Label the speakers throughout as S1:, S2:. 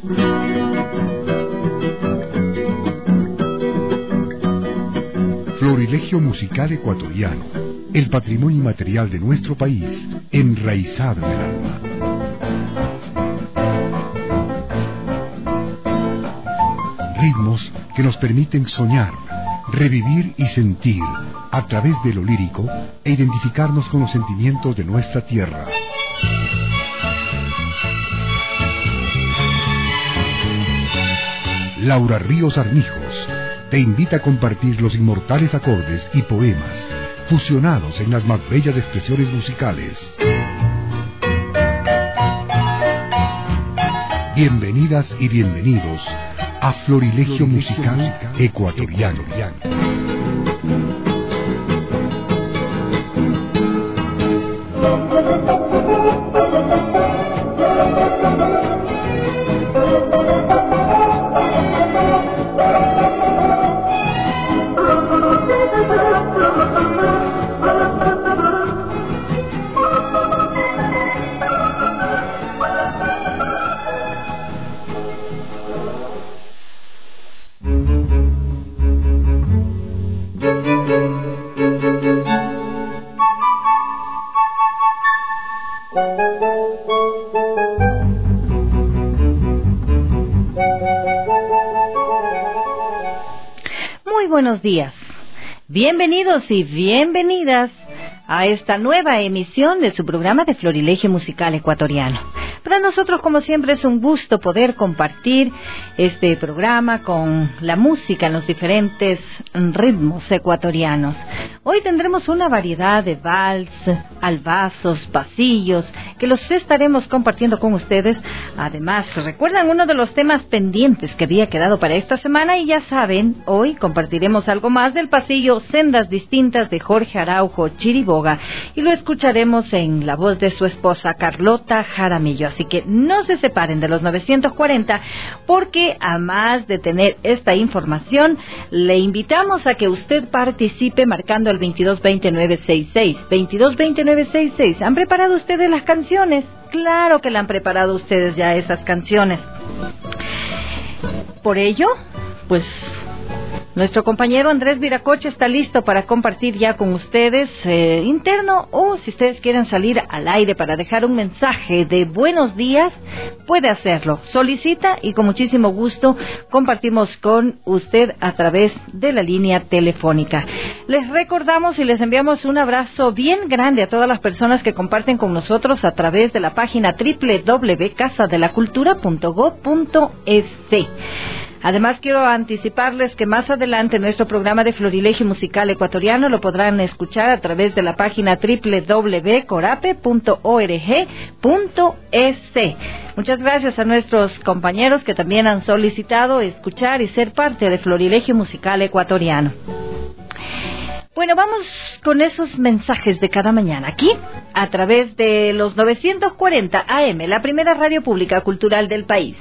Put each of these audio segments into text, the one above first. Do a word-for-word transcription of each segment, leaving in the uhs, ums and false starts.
S1: Florilegio musical ecuatoriano, el patrimonio inmaterial de nuestro país, enraizado en el alma. Ritmos que nos permiten soñar, revivir y sentir a través de lo lírico e identificarnos con los sentimientos de nuestra tierra. Laura Ríos Armijos te invita a compartir los inmortales acordes y poemas fusionados en las más bellas expresiones musicales. Bienvenidas y bienvenidos a Florilegio Musical Ecuatoriano.
S2: Buenos días, bienvenidos y bienvenidas a esta nueva emisión de su programa de Florilegio Musical Ecuatoriano. Para nosotros, como siempre, es un gusto poder compartir este programa con la música en los diferentes ritmos ecuatorianos. Hoy tendremos una variedad de vals, albazos, pasillos, que los estaremos compartiendo con ustedes. Además, recuerdan uno de los temas pendientes que había quedado para esta semana, y ya saben, hoy compartiremos algo más del pasillo Sendas Distintas de Jorge Araujo Chiriboga, y lo escucharemos en la voz de su esposa Carlota Jaramillo. Así que no se separen de los novecientos cuarenta, porque además de tener esta información, le invitamos a que usted participe marcando el veintidós veinte nueve sesenta y seis, veintidós veinte nueve sesenta y seis. ¿Han preparado ustedes las canciones? Claro que la han preparado ustedes ya esas canciones. Por ello, pues nuestro compañero Andrés Viracocha está listo para compartir ya con ustedes eh, interno, o si ustedes quieren salir al aire para dejar un mensaje de buenos días, puede hacerlo. Solicita y con muchísimo gusto compartimos con usted a través de la línea telefónica. Les recordamos y les enviamos un abrazo bien grande a todas las personas que comparten con nosotros a través de la página doble u doble u doble u punto casa de la cultura punto gob punto es. Además, quiero anticiparles que más adelante nuestro programa de Florilegio Musical Ecuatoriano lo podrán escuchar a través de la página doble u doble u doble u punto corape punto org punto es. Muchas gracias a nuestros compañeros que también han solicitado escuchar y ser parte de Florilegio Musical Ecuatoriano. Bueno, vamos con esos mensajes de cada mañana aquí, a través de los novecientos cuarenta A M, la primera radio pública cultural del país.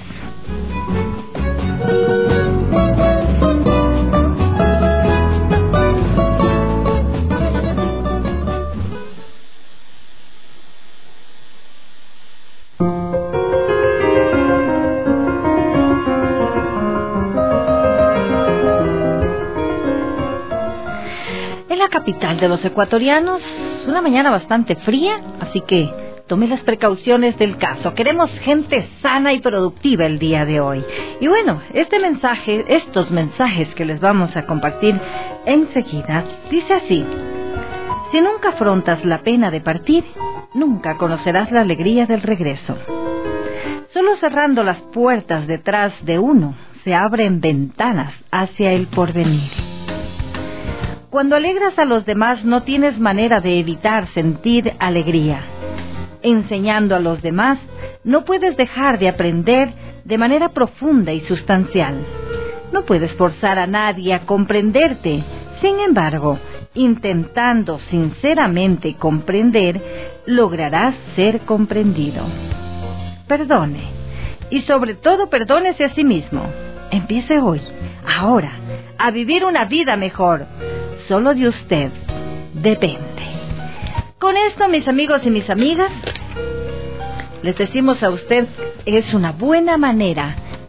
S2: En la capital de los ecuatorianos, una mañana bastante fría, así que tome las precauciones del caso. Queremos gente sana y productiva el día de hoy. Y bueno, este mensaje, estos mensajes que les vamos a compartir enseguida, dice así: si nunca afrontas la pena de partir, nunca conocerás la alegría del regreso. Solo cerrando las puertas detrás de uno, se abren ventanas hacia el porvenir. Cuando alegras a los demás, no tienes manera de evitar sentir alegría. Enseñando a los demás, no puedes dejar de aprender de manera profunda y sustancial. No puedes forzar a nadie a comprenderte. Sin embargo, intentando sinceramente comprender, lograrás ser comprendido. Perdone. Y sobre todo, perdónese a sí mismo. Empiece hoy, ahora, a vivir una vida mejor. Solo de usted depende. Con esto, mis amigos y mis amigas, les decimos a usted, es una buena manera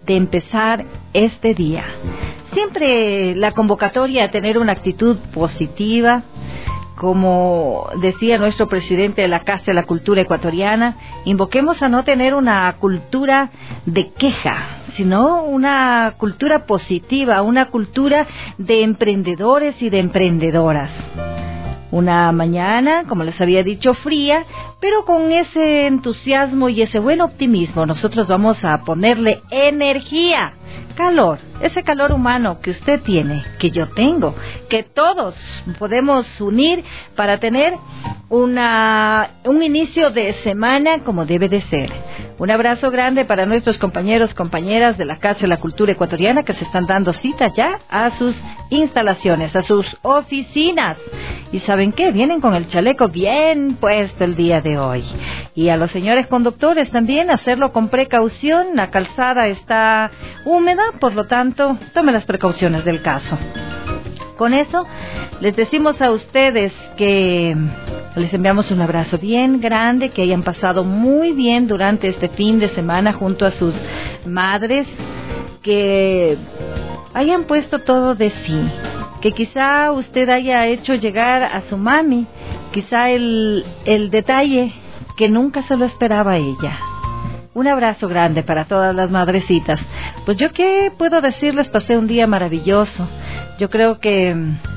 S2: de empezar este día. Siempre la convocatoria a tener una actitud positiva, como decía nuestro presidente de la Casa de la Cultura Ecuatoriana, invoquemos a no tener una cultura de queja, sino una cultura positiva, una cultura de emprendedores y de emprendedoras. Una mañana, como les había dicho, fría, pero con ese entusiasmo y ese buen optimismo nosotros vamos a ponerle energía, calor, ese calor humano que usted tiene, que yo tengo, que todos podemos unir para tener una un inicio de semana como debe de ser. Un abrazo grande para nuestros compañeros, compañeras de la Casa de la Cultura Ecuatoriana que se están dando cita ya a sus instalaciones, a sus oficinas. Y ¿saben qué? Vienen con el chaleco bien puesto el día de hoy. Y a los señores conductores también hacerlo con precaución. La calzada está húmeda, por lo tanto, tomen las precauciones del caso. Con eso, les decimos a ustedes que les enviamos un abrazo bien grande, que hayan pasado muy bien durante este fin de semana junto a sus madres, que hayan puesto todo de sí, que quizá usted haya hecho llegar a su mami, quizá el, el detalle que nunca se lo esperaba a ella. Un abrazo grande para todas las madrecitas. Pues yo qué puedo decirles, pasé un día maravilloso. Yo creo que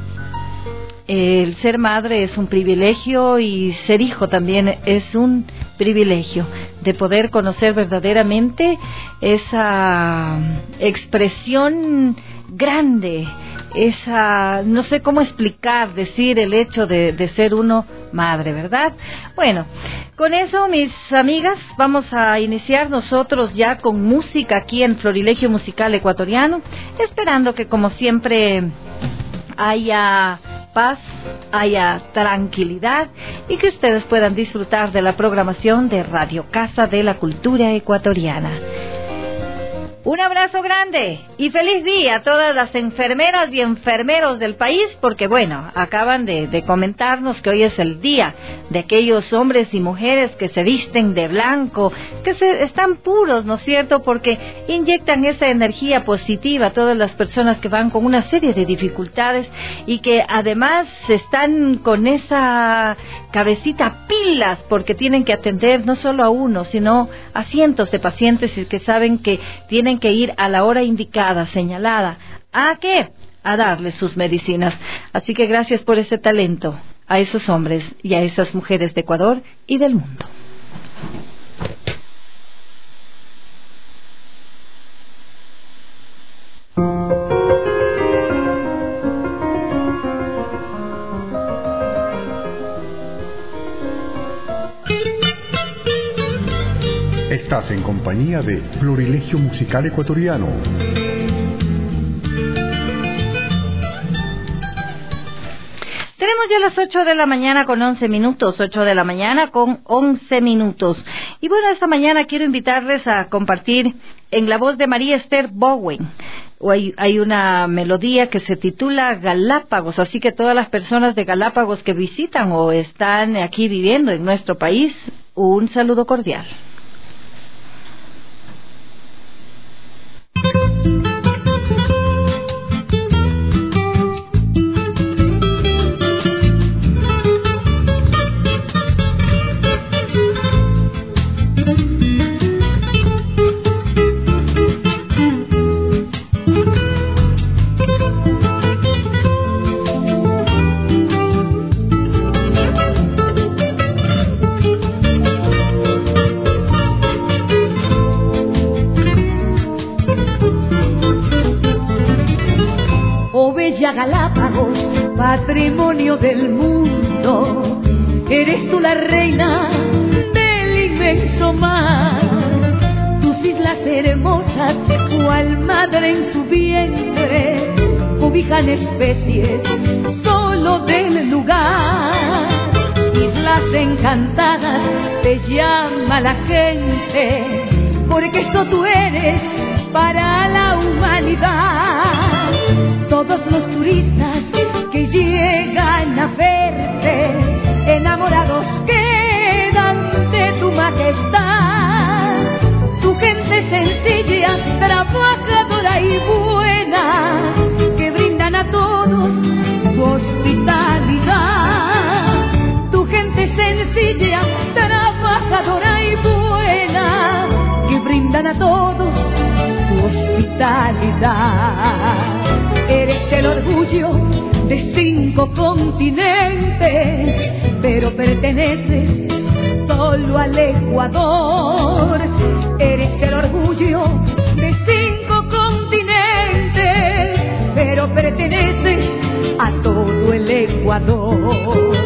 S2: el ser madre es un privilegio y ser hijo también es un privilegio, de poder conocer verdaderamente esa expresión grande, esa, no sé cómo explicar, decir el hecho de, de ser uno madre, ¿verdad? Bueno, con eso, mis amigas, vamos a iniciar nosotros ya con música aquí en Florilegio Musical Ecuatoriano, esperando que como siempre haya paz, haya tranquilidad y que ustedes puedan disfrutar de la programación de Radio Casa de la Cultura Ecuatoriana. Un abrazo grande y feliz día a todas las enfermeras y enfermeros del país, porque bueno, acaban de, de comentarnos que hoy es el día de aquellos hombres y mujeres que se visten de blanco, que se, están puros, ¿no es cierto?, porque inyectan esa energía positiva a todas las personas que van con una serie de dificultades y que además están con esa cabecita pilas, porque tienen que atender no solo a uno, sino a cientos de pacientes y que saben que tienen que ir a la hora indicada, señalada. ¿A qué? A darles sus medicinas. Así que gracias por ese talento a esos hombres y a esas mujeres de Ecuador y del mundo.
S1: Estás en compañía de Florilegio Musical Ecuatoriano.
S2: Tenemos ya las ocho de la mañana con once minutos, ocho de la mañana con once minutos. Y bueno, esta mañana quiero invitarles a compartir en la voz de María Esther Bowen. Hay, hay una melodía que se titula Galápagos, así que todas las personas de Galápagos que visitan o están aquí viviendo en nuestro país, un saludo cordial.
S3: Galápagos, patrimonio del mundo, eres tú la reina del inmenso mar. Tus islas hermosas, cual madre en su vientre, cobijan especies solo del lugar. Islas encantadas, te llama la gente, porque eso tú eres para la humanidad. Todos los turistas que llegan a verte, enamorados quedan de tu majestad. Tu gente sencilla trabaja todos su hospitalidad. Eres el orgullo de cinco continentes, pero perteneces solo al Ecuador. Eres el orgullo de cinco continentes, pero perteneces a todo el Ecuador.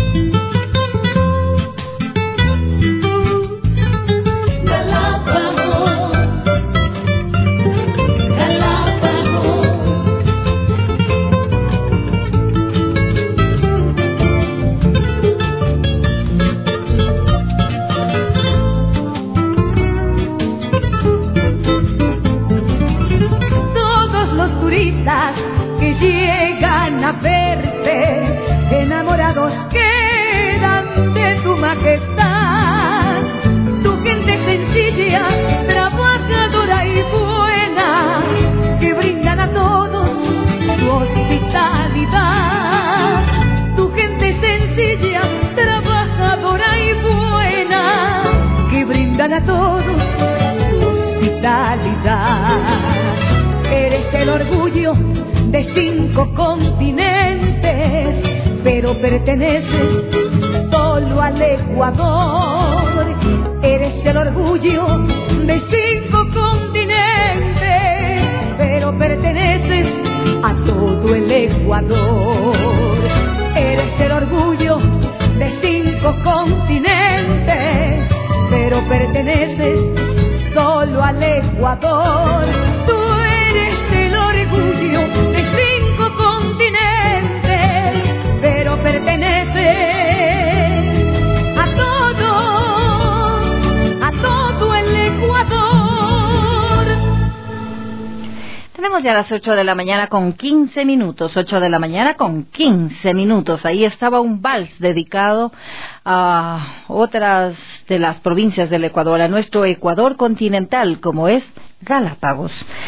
S3: Que llegan a verte, enamorados quedan de tu majestad. Tu gente sencilla, trabajadora y buena, que brindan a todos su hospitalidad. Tu gente sencilla, trabajadora y buena, que brindan a todos su hospitalidad. Eres el orgullo de cinco continentes, pero perteneces solo al Ecuador. Eres el orgullo de cinco continentes, pero perteneces a todo el Ecuador. Eres el orgullo de cinco continentes, pero perteneces solo al Ecuador. Tú eres el orgullo de cinco continentes, pero perteneces a todo, a todo el Ecuador.
S2: Tenemos ya las ocho de la mañana con quince minutos, ocho de la mañana con quince minutos. Ahí estaba un vals dedicado a otras de las provincias del Ecuador, a nuestro Ecuador continental, como es Galápagos.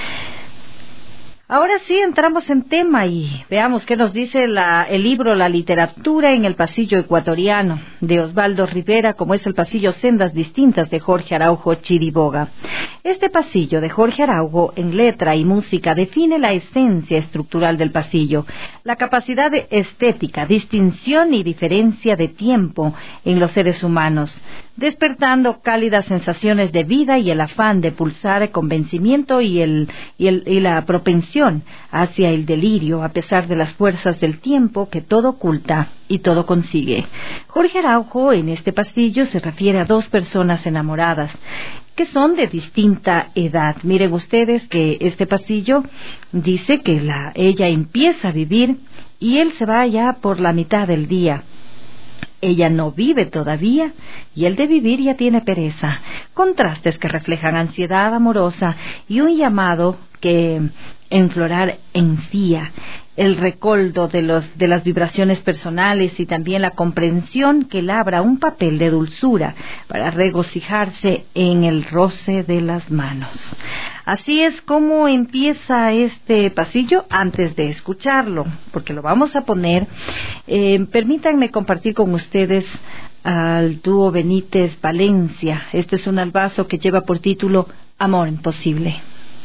S2: Ahora sí entramos en tema y veamos qué nos dice la, el libro La literatura en el pasillo ecuatoriano de Osvaldo Rivera, como es el pasillo Sendas distintas de Jorge Araujo Chiriboga. Este pasillo de Jorge Araujo en letra y música define la esencia estructural del pasillo, la capacidad de estética, distinción y diferencia de tiempo en los seres humanos, despertando cálidas sensaciones de vida y el afán de pulsar convencimiento y, el, y, el, y la propensión hacia el delirio, a pesar de las fuerzas del tiempo que todo oculta y todo consigue. Jorge Araujo en este pasillo se refiere a dos personas enamoradas que son de distinta edad. Miren ustedes que este pasillo dice que la, ella empieza a vivir y él se va ya por la mitad del día. Ella no vive todavía y el de vivir ya tiene pereza. Contrastes que reflejan ansiedad amorosa y un llamado que enflorar enfía, el recoldo de, los, de las vibraciones personales y también la comprensión que labra un papel de dulzura para regocijarse en el roce de las manos. Así es como empieza este pasillo. Antes de escucharlo, porque lo vamos a poner, eh, permítanme compartir con ustedes al dúo Benítez Valencia. Este es un albazo que lleva por título Amor Imposible.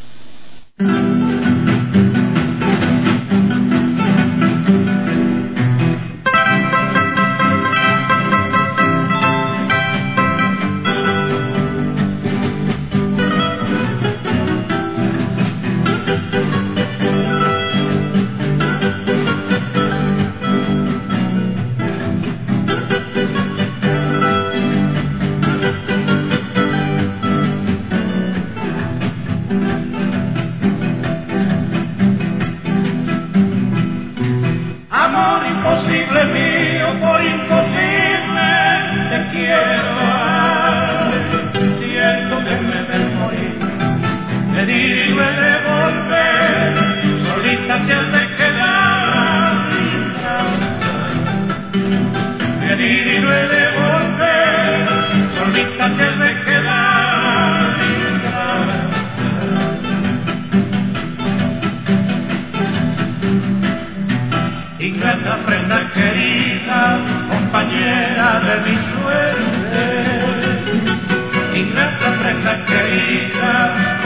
S4: Ingrata prenda querida, compañera de mi suerte. Ingrata prenda querida,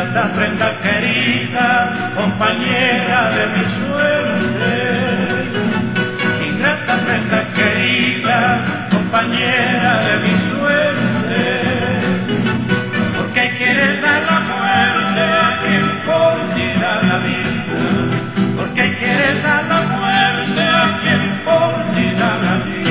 S4: Ingrata prenda querida, compañera de mi suerte. Ingrata prenda querida, compañera de mi suerte. Porque quieres dar la muerte a quien por ti da la vida. Porque quieres dar la muerte a quien por ti da la vida.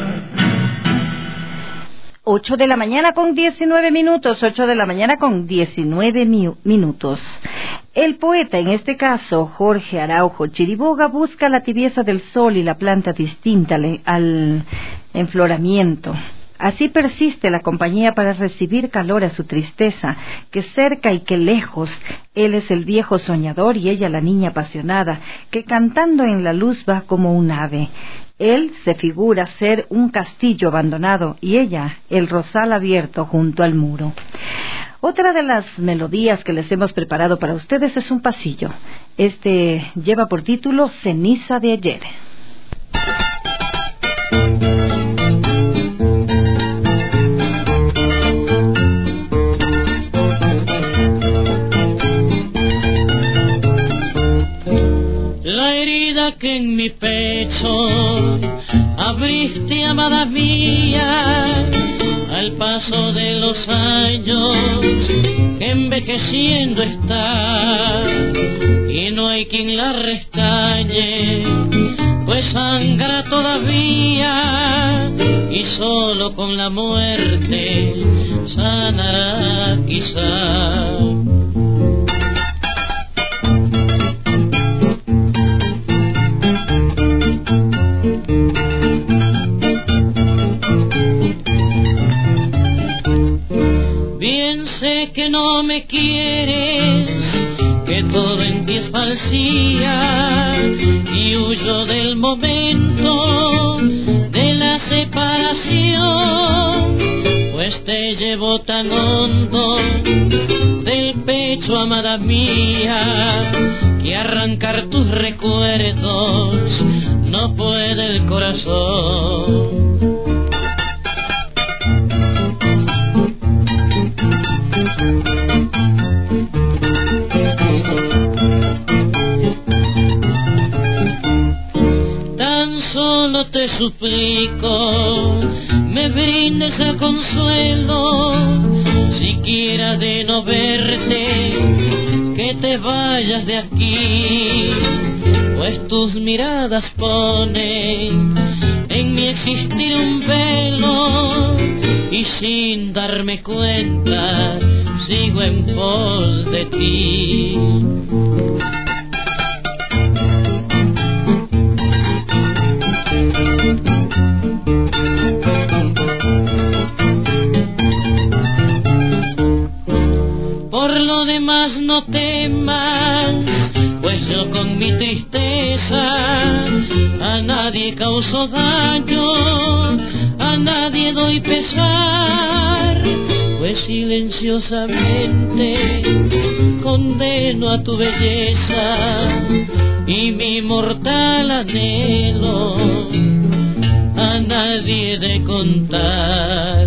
S2: Ocho de la mañana con diecinueve minutos, ocho de la mañana con diecinueve mi- minutos. El poeta, en este caso Jorge Araujo Chiriboga, busca la tibieza del sol y la planta distinta al, al enfloramiento. Así persiste la compañía para recibir calor a su tristeza, que cerca y que lejos, él es el viejo soñador y ella la niña apasionada, que cantando en la luz va como un ave. Él se figura ser un castillo abandonado y ella el rosal abierto junto al muro. Otra de las melodías que les hemos preparado para ustedes es un pasillo. Este lleva por título Ceniza de ayer.
S5: La herida que en mi pecho abriste, amada mía, al paso de los años que envejeciendo está, y no hay quien la restañe, pues sangra todavía, y solo con la muerte sanará quizá. Que no me quieres, que todo en ti es falsía, y huyo del momento de la separación, pues te llevo tan hondo del pecho, amada mía, que arrancar tus recuerdos no puede el corazón. Tan solo te suplico, me brindes el consuelo, siquiera de no verte, que te vayas de aquí, pues tus miradas ponen en mi existir un velo, y sin darme cuenta sigo en pos de ti. Por lo demás no temas, pues yo con mi tristeza a nadie causo daño, a nadie doy pesar, pues silenciosamente condeno a tu belleza y mi mortal anhelo a nadie de contar.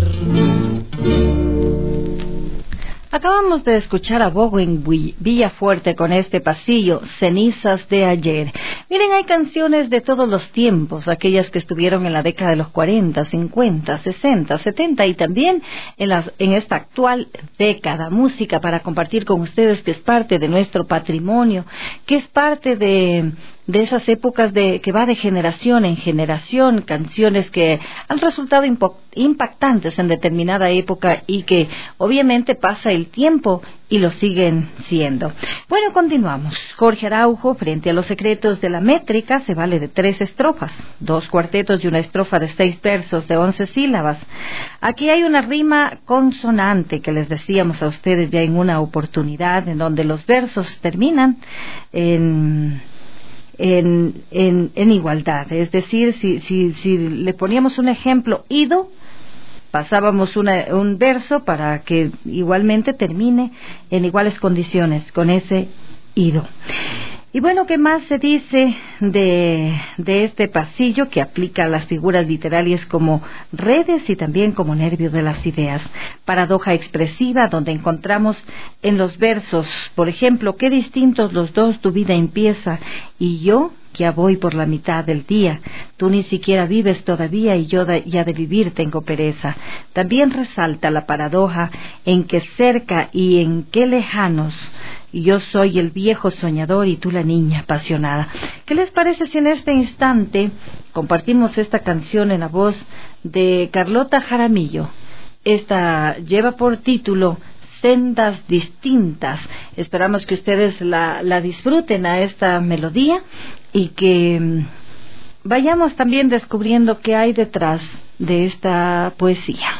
S2: Acabamos de escuchar a Bogo en Villafuerte con este pasillo, Cenizas de ayer. Miren, hay canciones de todos los tiempos, aquellas que estuvieron en la década de los cuarenta, cincuenta, sesenta, setenta y también en, las, en esta actual década. Música para compartir con ustedes que es parte de nuestro patrimonio, que es parte de... de esas épocas de que va de generación en generación, canciones que han resultado impactantes en determinada época y que obviamente pasa el tiempo y lo siguen siendo. Bueno, continuamos. Jorge Araujo, frente a los secretos de la métrica, se vale de tres estrofas, dos cuartetos y una estrofa de seis versos de once sílabas. Aquí hay una rima consonante que les decíamos a ustedes ya en una oportunidad, en donde los versos terminan en... En, en, en igualdad, es decir, si, si, si le poníamos un ejemplo, ido, pasábamos una, un verso para que igualmente termine en iguales condiciones con ese ido. Y bueno, ¿qué más se dice de, de este pasillo que aplica a las figuras literarias como redes y también como nervio de las ideas? Paradoja expresiva donde encontramos en los versos, por ejemplo, qué distintos los dos tu vida empieza y yo ya voy por la mitad del día. Tú ni siquiera vives todavía y yo de, ya de vivir tengo pereza. También resalta la paradoja en que cerca y en qué lejanos. Yo soy el viejo soñador y tú la niña apasionada. ¿Qué les parece si en este instante compartimos esta canción en la voz de Carlota Jaramillo? Esta lleva por título Sendas Distintas. Esperamos que ustedes la, la disfruten a esta melodía y que mmm, vayamos también descubriendo qué hay detrás de esta poesía.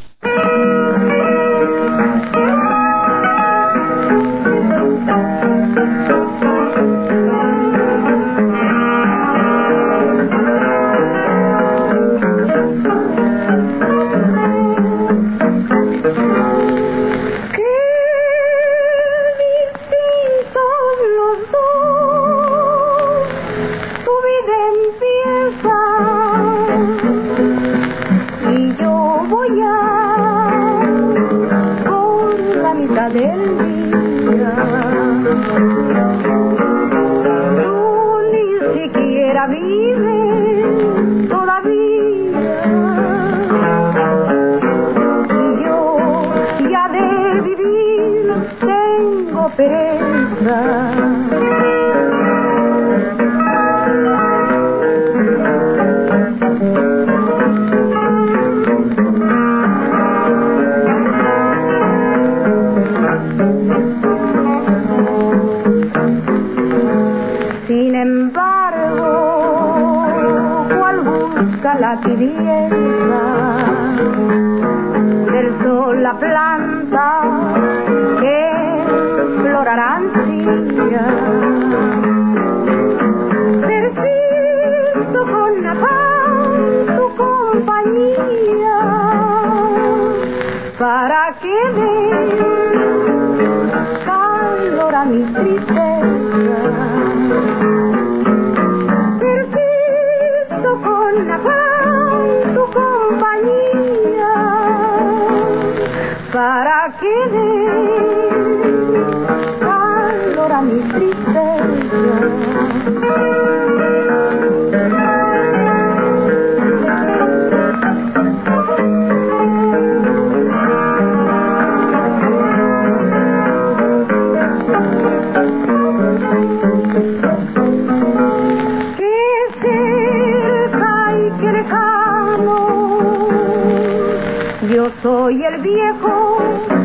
S3: Soy el viejo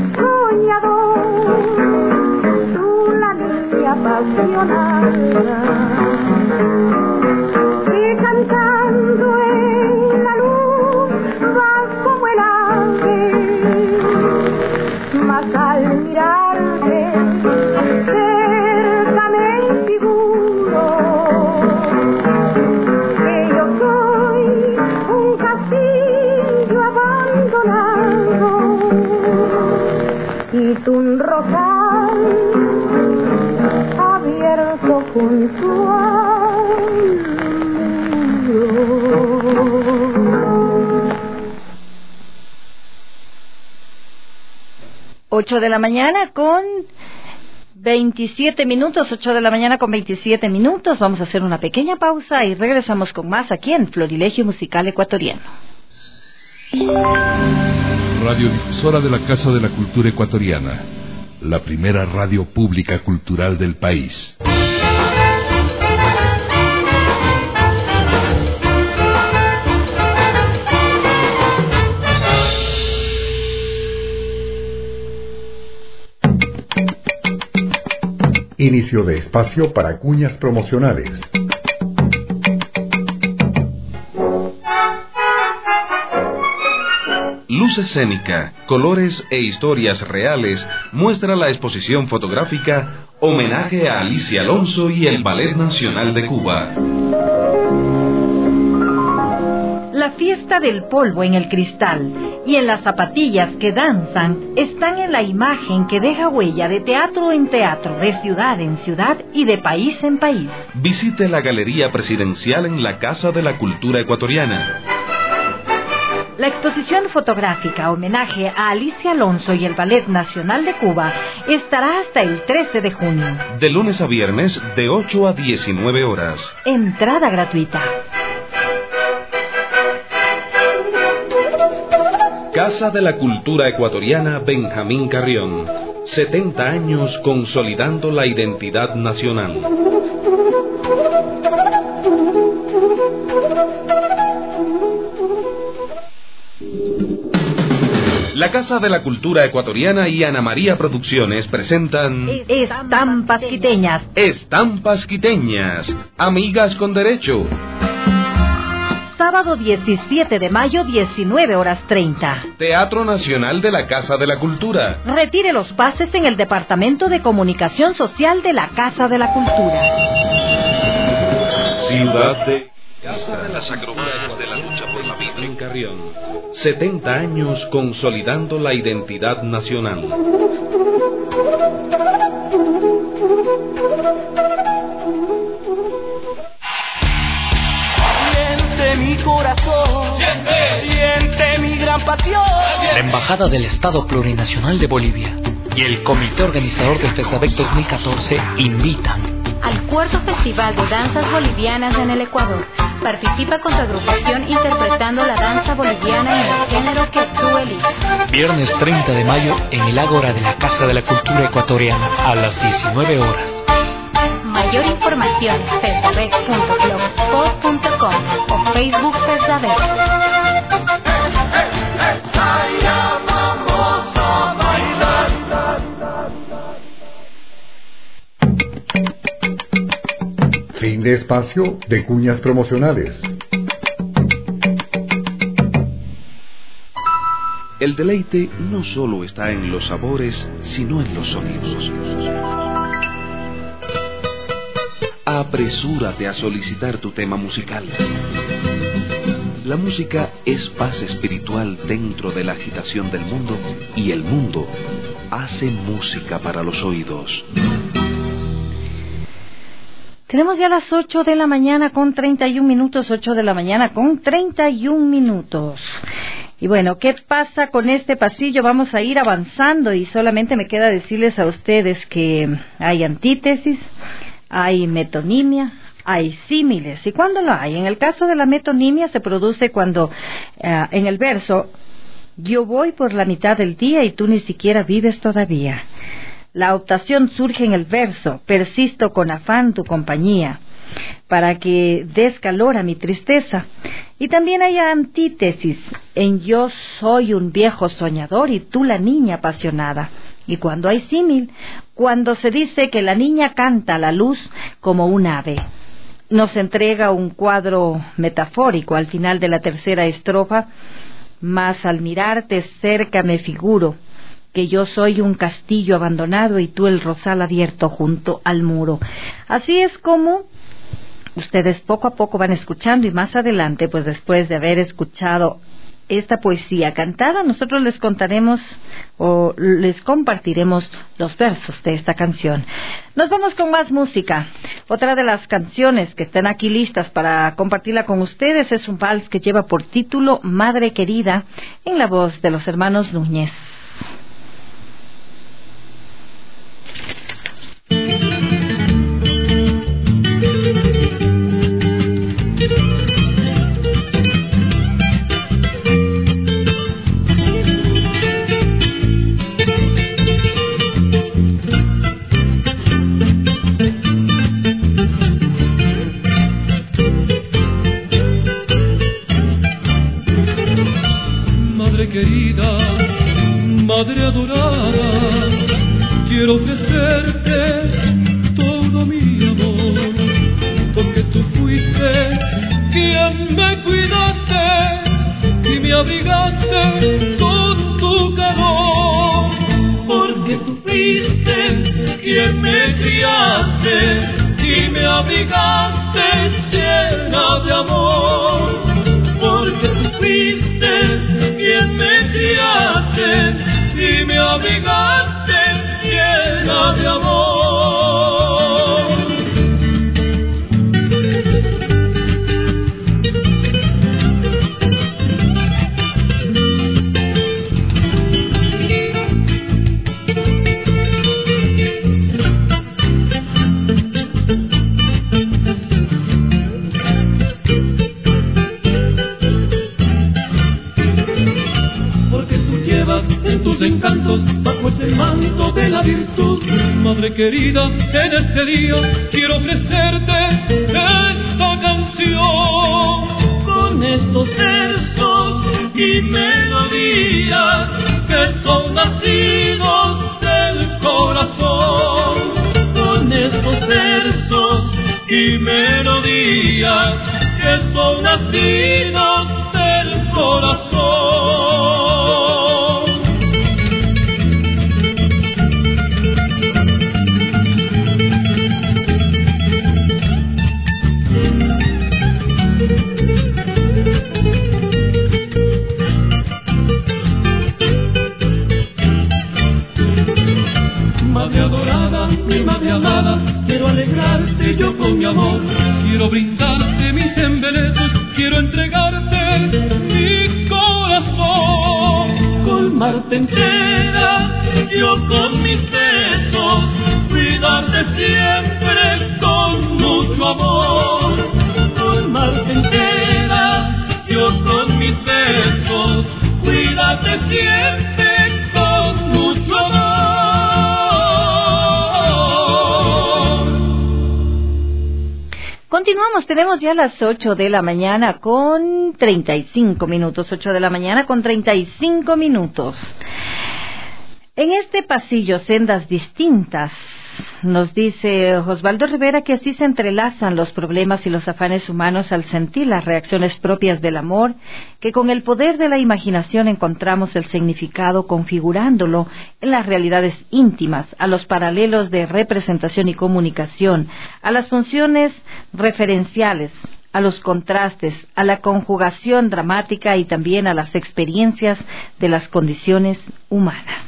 S3: soñador, tú la niña apasionada, que cantando en la luz vas como el ave, mas al mirarte cerca me figuro que yo soy un castillo abandonado y tú un rosal abierto junto al muro.
S2: Ocho de la mañana con veintisiete minutos, ocho de la mañana con veintisiete minutos. Vamos a hacer una pequeña pausa y regresamos con más aquí en Florilegio Musical Ecuatoriano.
S6: Radiodifusora de la Casa de la Cultura Ecuatoriana, la primera radio pública cultural del país.
S1: Inicio de espacio para cuñas promocionales.
S7: Luz escénica, colores e historias reales muestra la exposición fotográfica Homenaje a Alicia Alonso y el Ballet Nacional de Cuba.
S2: La fiesta del polvo en el cristal y en las zapatillas que danzan están en la imagen que deja huella de teatro en teatro, de ciudad en ciudad y de país en país.
S7: Visite la Galería Presidencial en la Casa de la Cultura Ecuatoriana.
S2: La exposición fotográfica homenaje a Alicia Alonso y el Ballet Nacional de Cuba estará hasta el trece de junio.
S7: De lunes a viernes, de ocho a diecinueve horas.
S2: Entrada gratuita.
S7: Casa de la Cultura Ecuatoriana Benjamín Carrión. setenta años consolidando la identidad nacional. La Casa de la Cultura Ecuatoriana y Ana María Producciones presentan
S2: Estampas Quiteñas.
S7: Estampas Quiteñas, amigas con derecho.
S2: Sábado diecisiete de mayo, diecinueve horas treinta.
S7: Teatro Nacional de la Casa de la Cultura.
S2: Retire los pases en el Departamento de Comunicación Social de la Casa de la Cultura.
S7: Ciudad de... Casa de las acrobacias de la lucha por la vida en Carrión. setenta años consolidando la identidad nacional.
S8: Siente mi corazón, siente, siente mi gran pasión.
S9: La Embajada del Estado Plurinacional de Bolivia y el comité organizador del FESDAVEC dos mil catorce invitan
S10: al cuarto Festival de Danzas Bolivianas en el Ecuador. Participa con tu agrupación interpretando la danza boliviana en el género que tú elijas.
S9: Viernes treinta de mayo en el Ágora de la Casa de la Cultura Ecuatoriana a las diecinueve horas.
S10: Mayor información fesdavec punto blogspot punto com o Facebook Fesdavec.
S1: Fin de espacio de cuñas promocionales.
S7: El deleite no solo está en los sabores, sino en los sonidos. Apresúrate a solicitar tu tema musical. La música es paz espiritual dentro de la agitación del mundo y el mundo hace música para los oídos.
S2: Tenemos ya las ocho de la mañana con treinta y un minutos, ocho de la mañana con treinta y un minutos. Y bueno, ¿qué pasa con este pasillo? Vamos a ir avanzando y solamente me queda decirles a ustedes que hay antítesis, hay metonimia, hay símiles. ¿Y cuándo lo hay? En el caso de la metonimia se produce cuando eh, en el verso yo voy por la mitad del día y tú ni siquiera vives todavía. La optación surge en el verso, persisto con afán tu compañía, para que des calor a mi tristeza. Y también hay antítesis, en yo soy un viejo soñador y tú la niña apasionada. Y cuando hay símil, cuando se dice que la niña canta a la luz como un ave. Nos entrega un cuadro metafórico al final de la tercera estrofa, mas al mirarte cerca me figuro que yo soy un castillo abandonado y tú el rosal abierto junto al muro. Así es como ustedes poco a poco van escuchando y más adelante, pues después de haber escuchado esta poesía cantada, nosotros les contaremos o les compartiremos los versos de esta canción. Nos vamos con más música. Otra de las canciones que están aquí listas para compartirla con ustedes es un vals que lleva por título Madre Querida, en la voz de los hermanos Núñez.
S11: Querida, madre adorada, quiero ofrecerte todo mi amor, porque tú fuiste quien me cuidaste y me abrigaste con tu calor, porque tú fuiste quien me criaste y me abrigaste llena de amor, porque tú me guiaste y me abrigaste llena de amor. En tus encantos, bajo ese manto de la virtud, madre querida, en este día quiero ofrecerte esta canción, con estos versos y melodías que son nacidos del corazón, con estos versos y melodías que son nacidos del corazón. Madre adorada, mi madre amada, quiero alegrarte yo con mi amor, quiero brindarte mis embelesos, quiero entregarte mi corazón, colmarte entera yo con mis besos, cuidarte siempre con mucho amor, colmarte entera yo con mis besos, cuidarte siempre con mucho amor.
S2: Continuamos, tenemos ya las ocho de la mañana con treinta y cinco minutos, ocho de la mañana con treinta y cinco minutos. En este pasillo, sendas distintas, nos dice Osvaldo Rivera que así se entrelazan los problemas y los afanes humanos al sentir las reacciones propias del amor, que con el poder de la imaginación encontramos el significado configurándolo en las realidades íntimas, a los paralelos de representación y comunicación, a las funciones referenciales, a los contrastes, a la conjugación dramática y también a las experiencias de las condiciones humanas.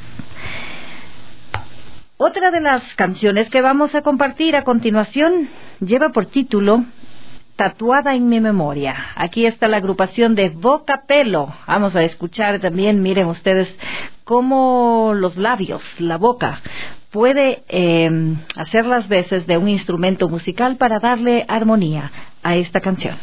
S2: Otra de las canciones que vamos a compartir a continuación lleva por título Tatuada en mi memoria. Aquí está la agrupación de Boca Pelo. Vamos a escuchar también, miren ustedes, cómo los labios, la boca, puede eh, hacer las veces de un instrumento musical para darle armonía a esta canción.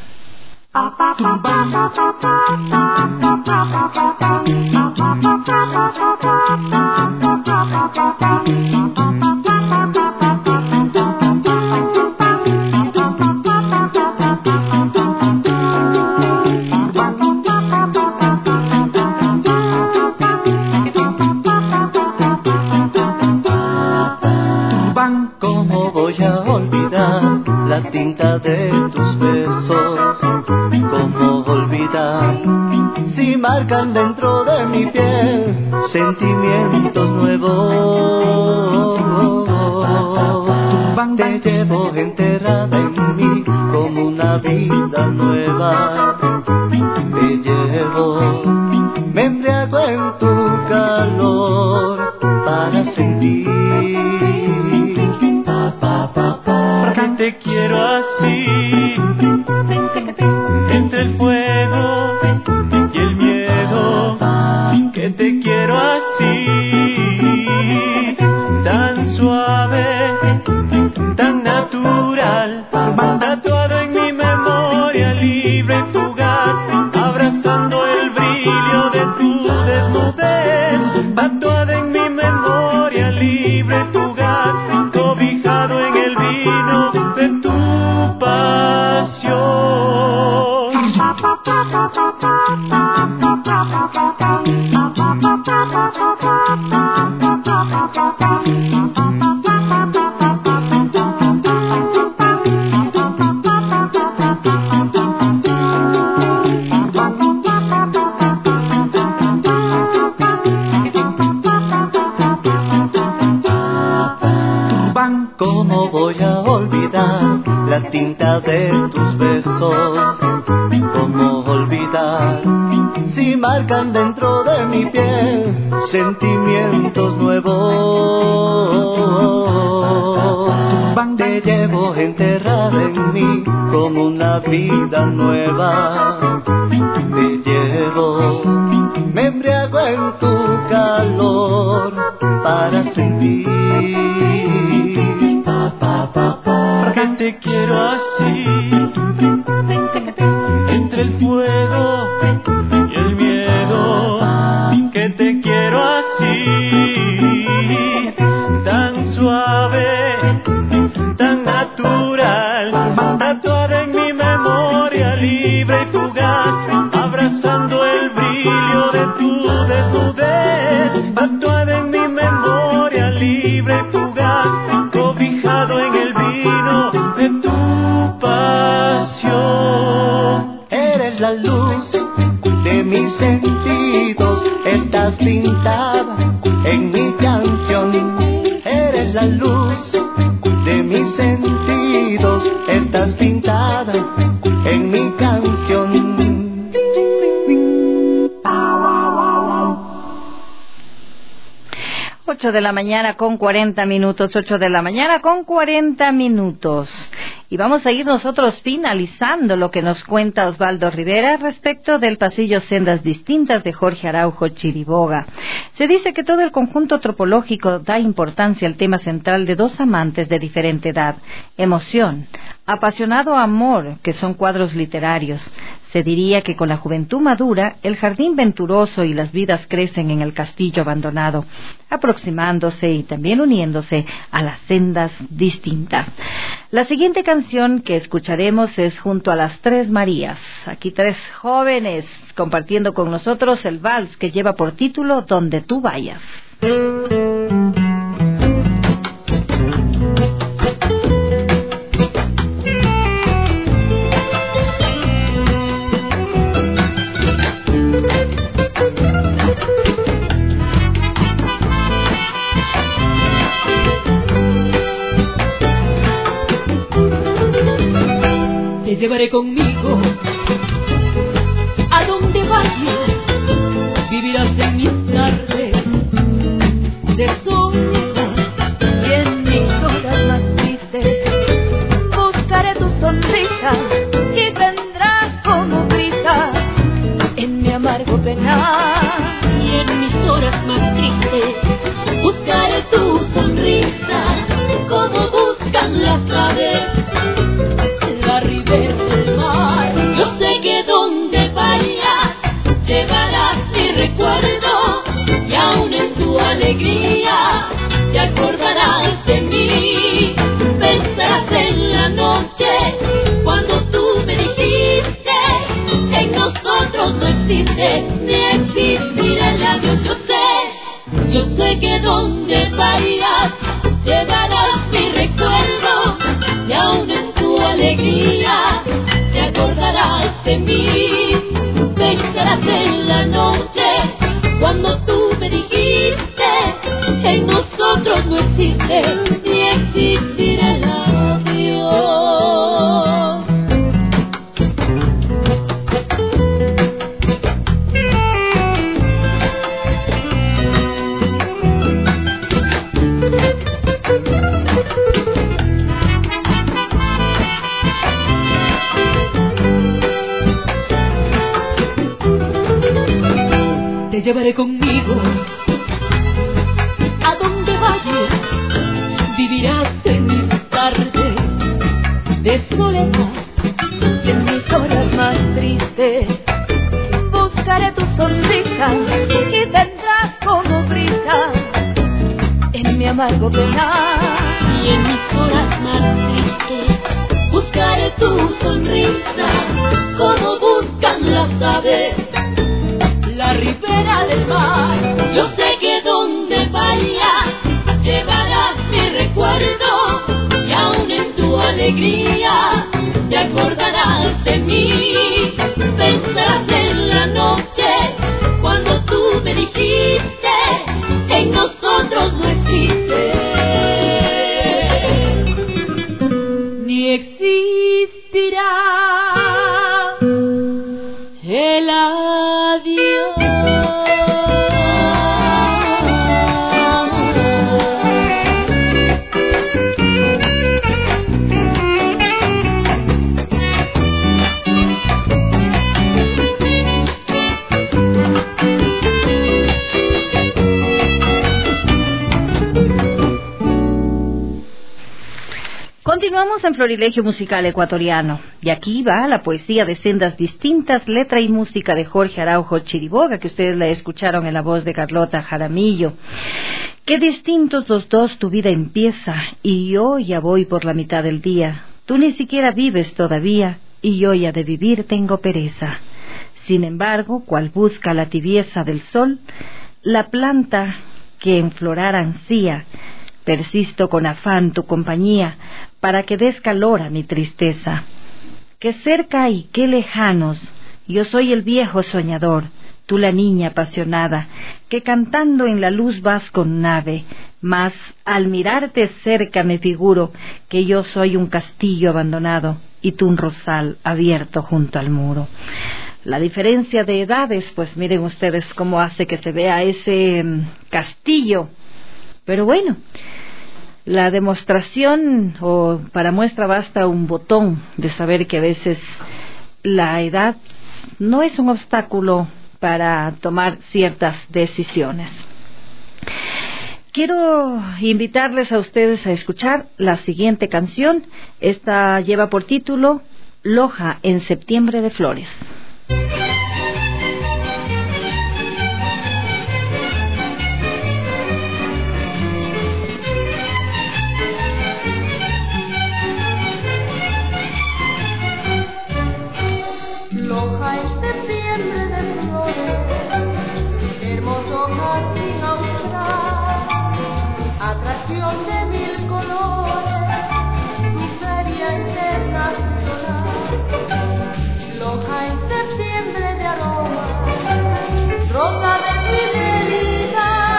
S12: ¿Cómo voy a olvidar la tinta de tus besos? ¿Cómo olvidar si marcan dentro de mi piel sentimientos nuevos? Te llevo enterrada en mí como una vida nueva. Te llevo, me embriago en tu calor para sentir.
S11: Te quiero así, entre el fuego y el miedo, que te quiero así, tan suave, tan natural, tatuado en mi memoria, libre y fugaz, abrazando el brillo de tu desnudez, tatuada en mi memoria, libre y fugaz, cobijado en el vino de tu pasión.
S12: ¿Cómo voy a olvidar la tinta de tus besos? ¿Cómo olvidar si marcan dentro de sentimientos nuevos. Te llevo enterrada en mí como una vida nueva. Te llevo, me embriago en tu calor para sentir. Pa, pa, pa, pa.
S11: Que te quiero así, entre el fuego y el miedo. Que te quiero así, tan suave, tan natural, tatuada en mi memoria libre y fugaz, abrazando el brillo de tu desnudez. Tatuada en mi memoria libre y fugaz, cobijado en el vino de tu pasión.
S12: Eres la luz de mis sentidos, estás pintada en mi canción. Eres la luz de mis sentidos, estás pintada en mi canción.
S2: Ocho de la mañana con cuarenta minutos, ocho de la mañana con cuarenta minutos. Y vamos a ir nosotros finalizando lo que nos cuenta Osvaldo Rivera respecto del pasillo Sendas Distintas de Jorge Araujo Chiriboga. Se dice que todo el conjunto tropológico da importancia al tema central de dos amantes de diferente edad, emoción, apasionado amor, que son cuadros literarios. Se diría que con la juventud madura, el jardín venturoso y las vidas crecen en el castillo abandonado, aproximándose y también uniéndose a las sendas distintas. La siguiente canción que escucharemos es Junto a las Tres Marías. Aquí tres jóvenes compartiendo con nosotros el vals que lleva por título Donde tú vayas.
S13: Te llevaré conmigo a donde vayas, vivirás en mis tardes de soledad y en mis horas más tristes buscaré tu sonrisa y vendrás como brisa en mi amargo penar. Y en mis horas más tristes buscaré tu sonrisa como buscan las aves la ribera del mar. Yo sé que donde vayas llevarás mi recuerdo y aún en tu alegría te acordarás de mí. Pensarás en la noche cuando tú me dijiste en nosotros no existe ni existirá el adiós. Yo sé, yo sé que donde vayas llevarás mi recuerdo y aún en tu alegría te acordarás de mí. Pensarás en la noche cuando tú me dijiste en nosotros no existe ni existirá el adiós. Te llevaré conmigo a donde vayas, vivirás en mis tardes de soledad y en mis horas más tristes buscaré tu sonrisa y vendrás como brisa en mi amargo penar. Y en mis horas más tristes buscaré tu sonrisa como buscan las aves la ribera del mar. Yo sé que donde vayas llevarás mi recuerdo y aún en tu alegría te acordarás de mí. Pensarás en la noche cuando tú me dijiste en nosotros no existe ni existirá el adiós.
S2: Continuamos en Florilegio Musical Ecuatoriano, y aquí va la poesía de sendas distintas, letra y música de Jorge Araujo Chiriboga, que ustedes la escucharon en la voz de Carlota Jaramillo. Qué distintos los dos tu vida empieza, y yo ya voy por la mitad del día. Tú ni siquiera vives todavía, y yo ya de vivir tengo pereza. Sin embargo, cual busca la tibieza del sol, la planta que en florar ansía, persisto con afán tu compañía, para que des calor a mi tristeza. Qué cerca y qué lejanos, yo soy el viejo soñador, tú la niña apasionada, que cantando en la luz vas con nave, mas al mirarte cerca me figuro que yo soy un castillo abandonado, y tú un rosal abierto junto al muro. La diferencia de edades, pues miren ustedes cómo hace que se vea ese um, castillo. Pero bueno, la demostración, o para muestra basta un botón de saber que a veces la edad no es un obstáculo para tomar ciertas decisiones. Quiero invitarles a ustedes a escuchar la siguiente canción. Esta lleva por título Loja en septiembre de flores.
S3: Loja en septiembre de flores, hermoso jardín austral, atracción de mil colores, tu feria internacional. Loja en septiembre de aroma, rosa de fidelidad,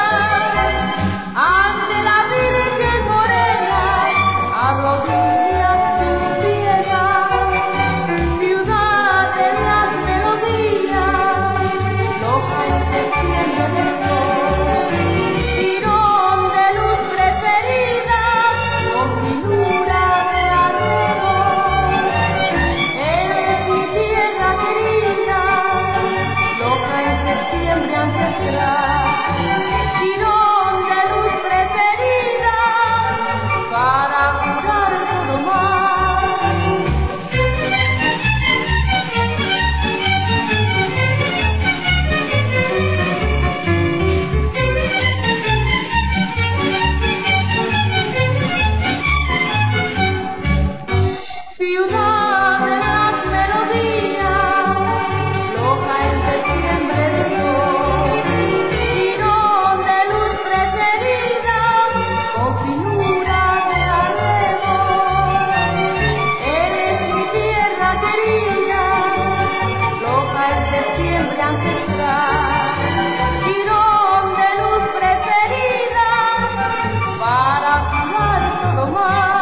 S3: ante la Virgen morena, arrodillas tu piedad, ciudad de las melodías. Loja en septiembre de sol, jirón de luz preferida, con finura de arrebol. Eres mi tierra querida, loja en septiembre ancestral, jirón de luz preferida, para curar todo mal. Ciudad de las melodías, loja en septiembre de sol, jirón de luz preferida, con finura de arrebol. Eres mi tierra querida, loja en septiembre ancestral, jirón de luz preferida, para curar todo mal.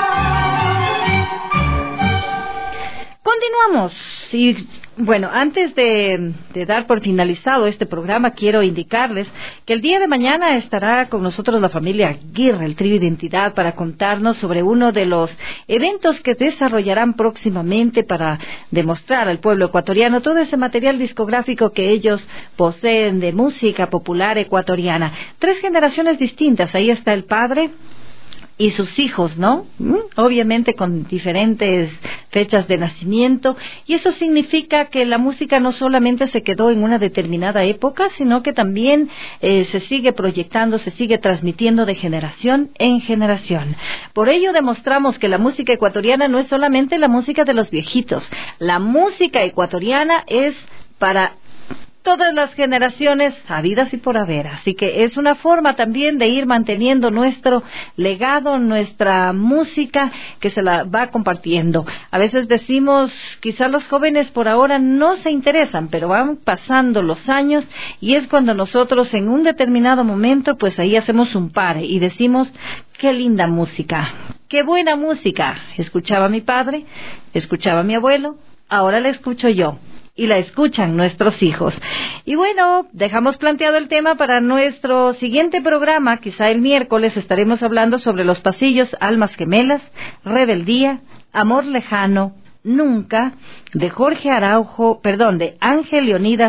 S2: Continuamos. Y bueno, antes de, de dar por finalizado este programa, quiero indicarles que el día de mañana estará con nosotros la familia Aguirre, el Trío Identidad, para contarnos sobre uno de los eventos que desarrollarán próximamente para demostrar al pueblo ecuatoriano todo ese material discográfico que ellos poseen de música popular ecuatoriana. Tres generaciones distintas. Ahí está el padre y sus hijos, ¿no? Obviamente con diferentes fechas de nacimiento, y eso significa que la música no solamente se quedó en una determinada época, sino que también eh, se sigue proyectando, se sigue transmitiendo de generación en generación. Por ello demostramos que la música ecuatoriana no es solamente la música de los viejitos, la música ecuatoriana es para todas las generaciones habidas y por haber, así que es una forma también de ir manteniendo nuestro legado, nuestra música que se la va compartiendo. A veces decimos, quizás los jóvenes por ahora no se interesan, pero van pasando los años y es cuando nosotros en un determinado momento pues ahí hacemos un pare y decimos, qué linda música, qué buena música, escuchaba mi padre, escuchaba mi abuelo, ahora la escucho yo. Y la escuchan nuestros hijos. Y bueno, dejamos planteado el tema para nuestro siguiente programa. Quizá el miércoles estaremos hablando sobre los pasillos, almas gemelas, rebeldía, amor lejano, nunca, de Jorge Araujo, perdón, de Ángel Leonidas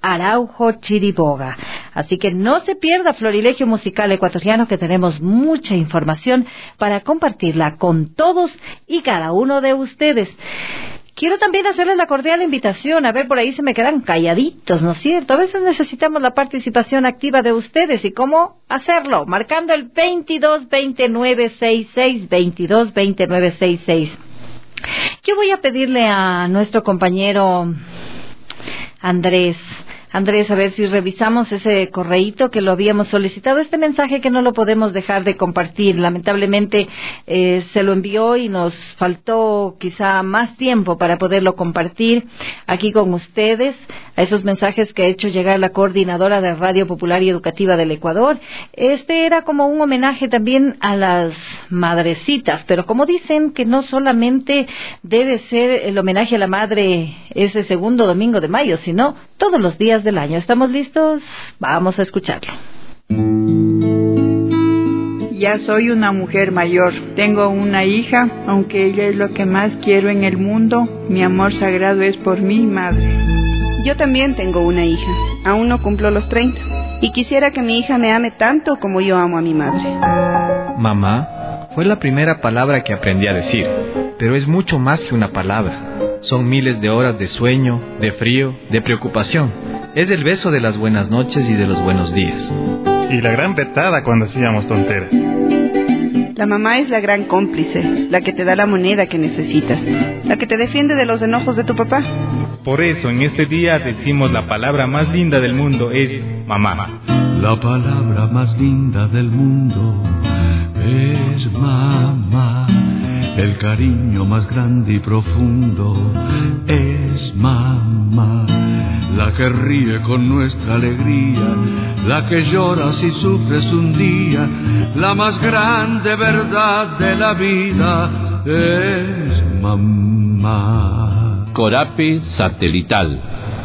S2: Araujo Chiriboga. Así que no se pierda Florilegio Musical Ecuatoriano, que tenemos mucha información para compartirla con todos y cada uno de ustedes. Quiero también hacerles la cordial invitación, a ver, por ahí se me quedan calladitos, ¿no es cierto? A veces necesitamos la participación activa de ustedes, ¿y cómo hacerlo? Marcando el veintidós veintinueve sesenta y seis, veintidós veintinueve sesenta y seis. Yo voy a pedirle a nuestro compañero Andrés, Andrés, a ver si revisamos ese correíto que lo habíamos solicitado, este mensaje que no lo podemos dejar de compartir. Lamentablemente eh, se lo envió y nos faltó quizá más tiempo para poderlo compartir aquí con ustedes, a esos mensajes que ha hecho llegar la coordinadora de Radio Popular y Educativa del Ecuador. Este era como un homenaje también a las madrecitas, pero como dicen que no solamente debe ser el homenaje a la madre ese segundo domingo de mayo, sino todos los días del año. ¿Estamos listos? Vamos a escucharlo.
S14: Ya soy una mujer mayor, tengo una hija, aunque ella es lo que más quiero en el mundo, mi amor sagrado es por mi madre.
S15: Yo también tengo una hija, aún no cumplo los treinta, y quisiera que mi hija me ame tanto como yo amo a mi madre.
S16: Mamá fue la primera palabra que aprendí a decir, pero es mucho más que una palabra. Son miles de horas de sueño, de frío, de preocupación. Es el beso de las buenas noches y de los buenos días.
S17: Y la gran vetada cuando hacíamos tonteras.
S15: La mamá es la gran cómplice, la que te da la moneda que necesitas, la que te defiende de los enojos de tu papá.
S17: Por eso en este día decimos la palabra más linda del mundo es mamá.
S18: La palabra más linda del mundo es mamá. El cariño más grande y profundo es mamá. La que ríe con nuestra alegría, la que llora si sufres un día. La más grande verdad de la vida es mamá.
S19: Corapi Satelital.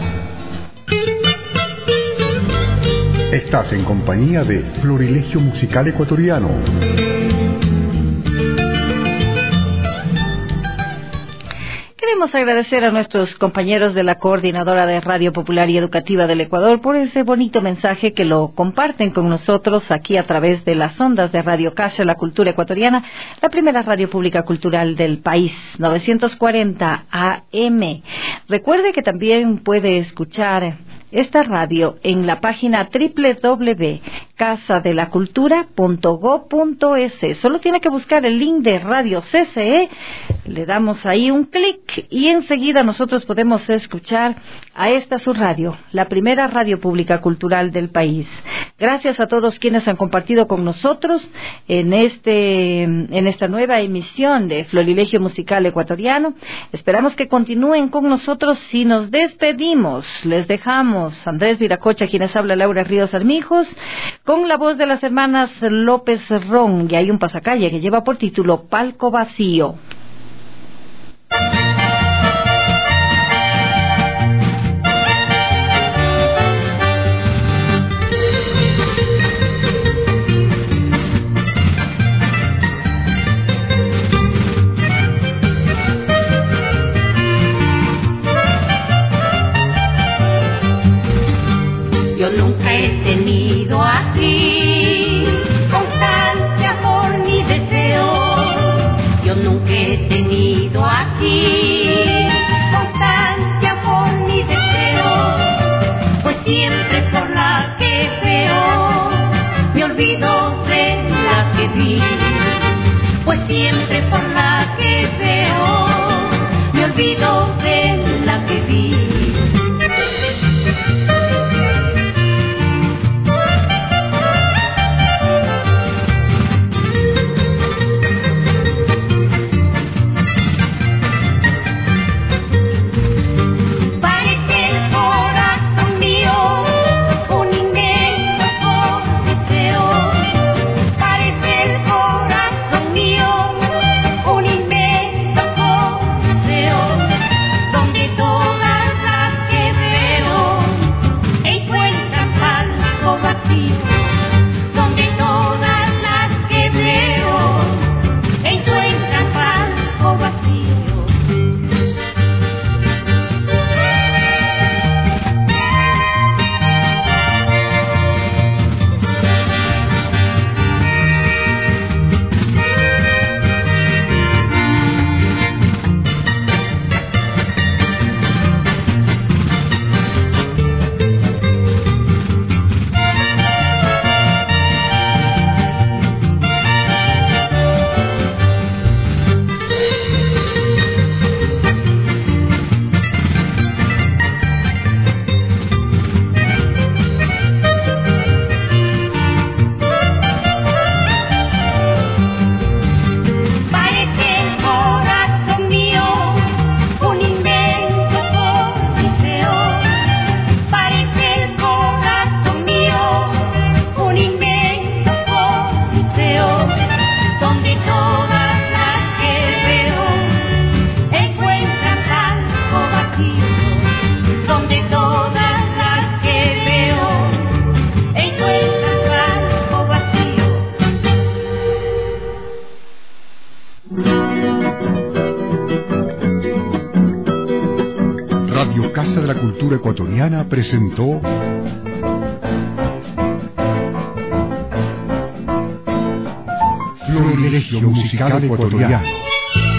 S1: Estás en compañía de Florilegio Musical Ecuatoriano.
S2: Queremos agradecer a nuestros compañeros de la Coordinadora de Radio Popular y Educativa del Ecuador por ese bonito mensaje que lo comparten con nosotros aquí a través de las ondas de Radio Casa, la Cultura Ecuatoriana, la primera radio pública cultural del país, novecientos cuarenta A M. Recuerde que también puede escuchar esta radio en la página doble u doble u doble u punto casa de la cultura punto gob punto es. Solo tiene que buscar el link de Radio C C E, le damos ahí un clic y enseguida nosotros podemos escuchar a esta su radio, la primera radio pública cultural del país. Gracias a todos quienes han compartido con nosotros en este en esta nueva emisión de Florilegio Musical Ecuatoriano. Esperamos que continúen con nosotros y nos despedimos. Les dejamos Andrés Viracocha, quienes habla Laura Ríos Armijos, con la voz de las hermanas López Ron, y hay un pasacalle que lleva por título Palco Vacío.
S3: Yo nunca he tenido aquí constante amor ni deseo. Yo nunca he tenido aquí constante amor ni deseo. Pues siempre por la que veo me olvido de la que vi. Pues siempre por la que veo me olvido de la que vi. Parece el
S1: Casa de la Cultura Ecuatoriana presentó Florilegio Musical Ecuatoriano.